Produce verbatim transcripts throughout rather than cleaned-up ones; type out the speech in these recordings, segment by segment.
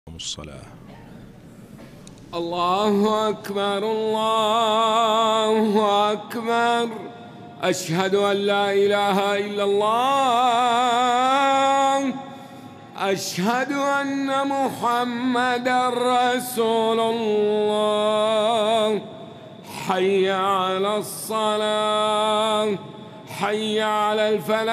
الصلاة. الله أكبر الله أكبر، أشهد أن لا إله إلا الله، أشهد أن محمدًا رسول الله. حي على الصلاة، حي على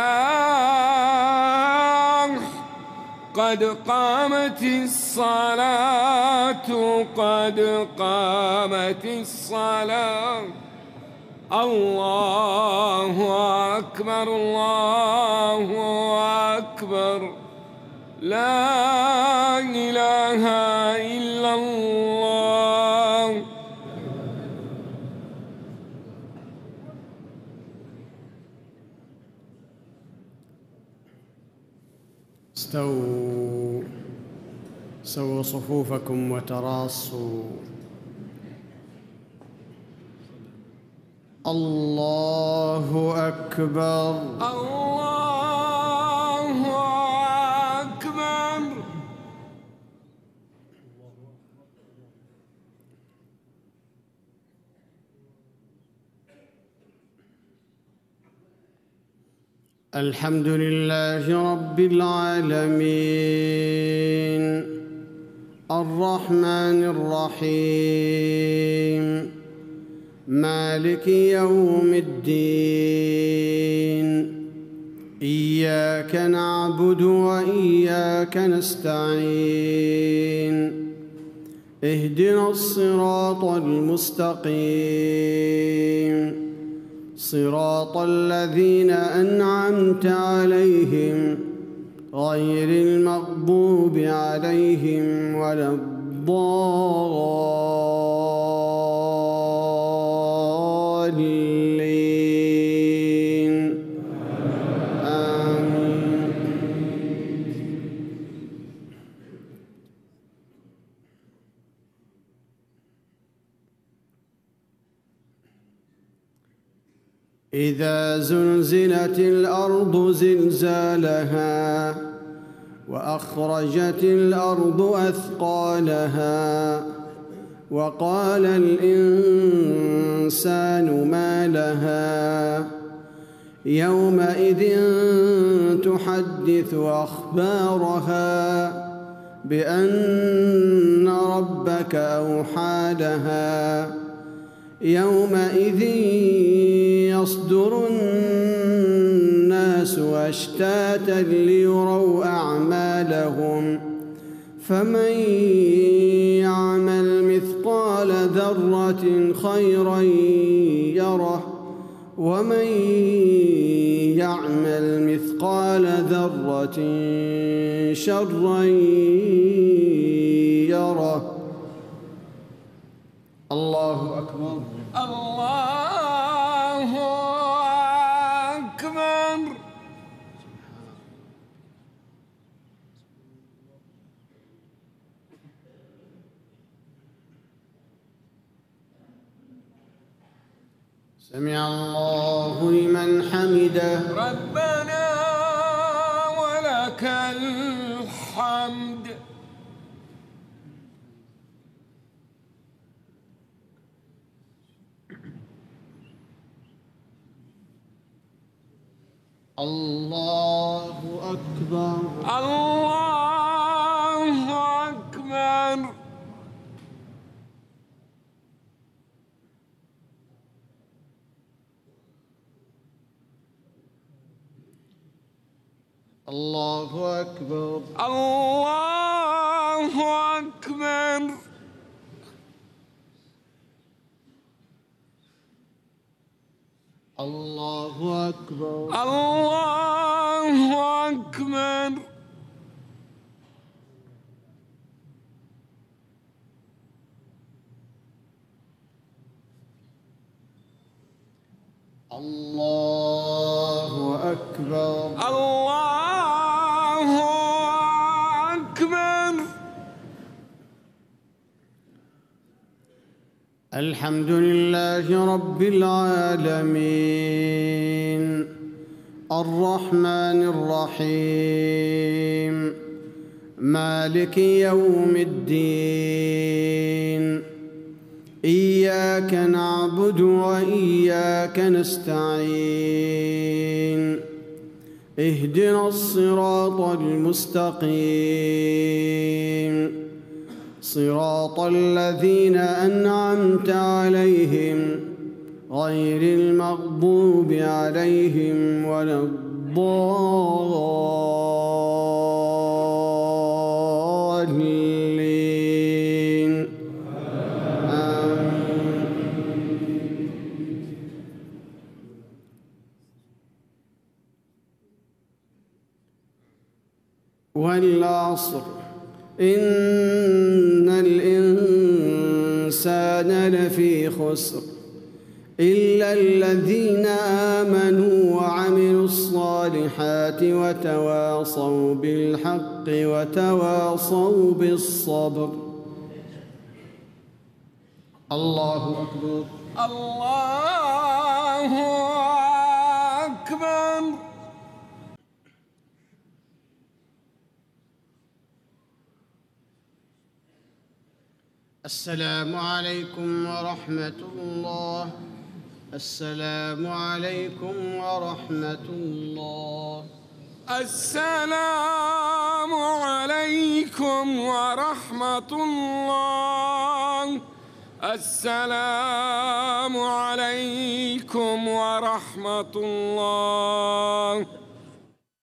الفلاح، قد قامت الصلاة، قد قامت الصلاة. الله أكبر الله أكبر، لا إله إلا الله. استووا سووا صفوفكم وتراصوا. الله أكبر الله أكبر. الحمد لله رب العالمين، الرحمن الرحيم، مالك يوم الدين. إياك نعبد وإياك نستعين، اهدنا الصراط المستقيم، صراط الذين أنعمت عليهم غير المغضوب عليهم ولا الضالين. آمين. إذا زلزلت الأرض زلزالها وأخرجت الأرض أثقالها وقال الإنسان ما لها يومئذ تحدث أخبارها بأن ربك أوحى لها. يومئذ يصدر الناس أشتاتا ليروا أعمالهم، فمن يعمل مثقال ذرة خيرا يره، ومن يعمل مثقال ذرة شرا يره. الله أكبر الله أكبر. سمع الله لمن حمده. ربنا ولك الحمد. الله أكبر الله أكبر. الله أكبر الله أكبر. الله أكبر الله أكبر. الله أكبر الله أكبر. الحمد لله رب العالمين، الرحمن الرحيم، مالك يوم الدين. إياك نعبد وإياك نستعين. اهدنا الصراط المستقيم، صراط الذين أنعمت عليهم غير المغضوب عليهم ولا الضالين. آمين. والعصر إن الإنسان لفي خسر إلا الذين آمنوا وعملوا الصالحات وتواصوا بالحق وتواصوا بالصبر. الله أكبر. الله أكبر. السلام عليكم ورحمة الله. السلام عليكم ورحمة الله. السلام عليكم ورحمة الله. السلام عليكم ورحمة الله.